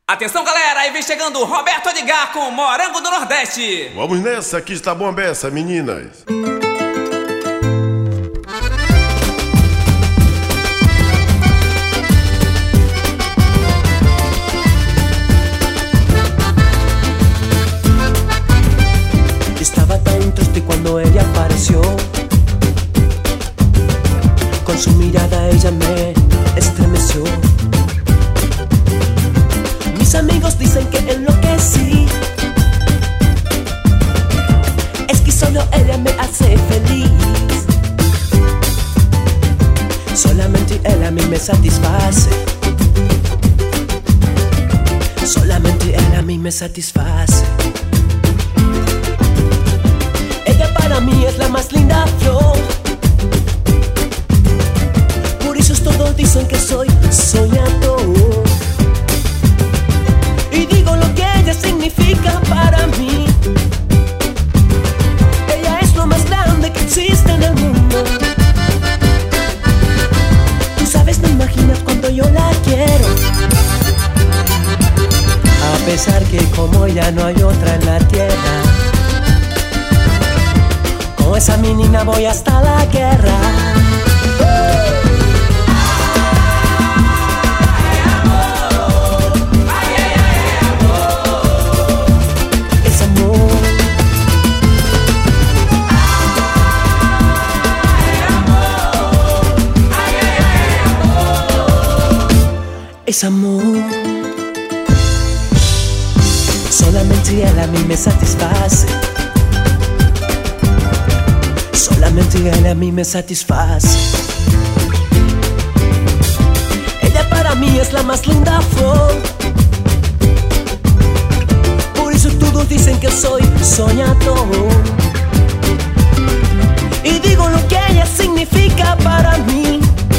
Atenção galera, aí vem chegando o Roberto Edgar com Morango do Nordeste. Vamos nessa, que está bom beça, meninas. Estaba tan triste cuando ella apareció. Con su mirada ella me estremeció. Mis amigos dicen que enloquecí. Es que solo ella me hace feliz. Solamente ella a mí me satisface. Solamente ella a mí me satisface. Ella para mí es la más linda flor. Por eso todos dicen que soy soñador. Y digo lo que ella significa para mí. Ella es lo más grande que existe en el mundo. Tú sabes, no imaginas cuánto yo la quiero. A pesar que como ella no hay otra en la tierra. Con esa menina voy hasta la guerra. Es amor. Solamente él a mí me satisface. Solamente él a mí me satisface. Ella para mí es la más linda flor. Por eso todos dicen que soy soñador. Y digo lo que ella significa para mí.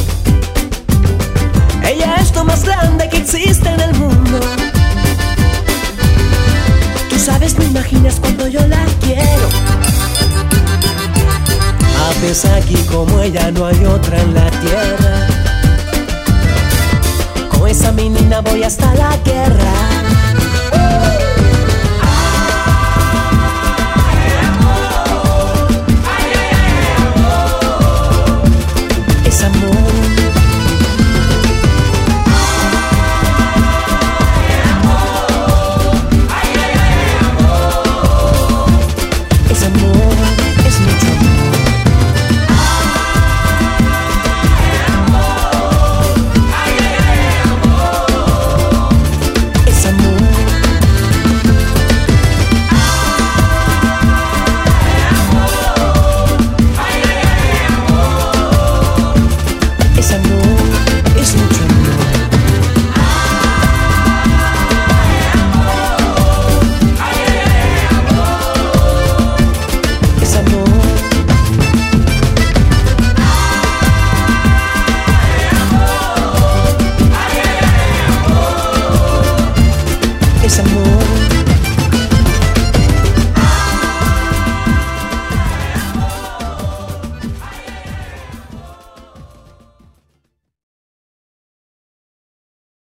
Ella es lo más grande que existe en el mundo. Tú sabes, no imaginas cuando yo la quiero. A pesar que como ella no hay otra en la tierra. Con esa menina voy hasta la guerra.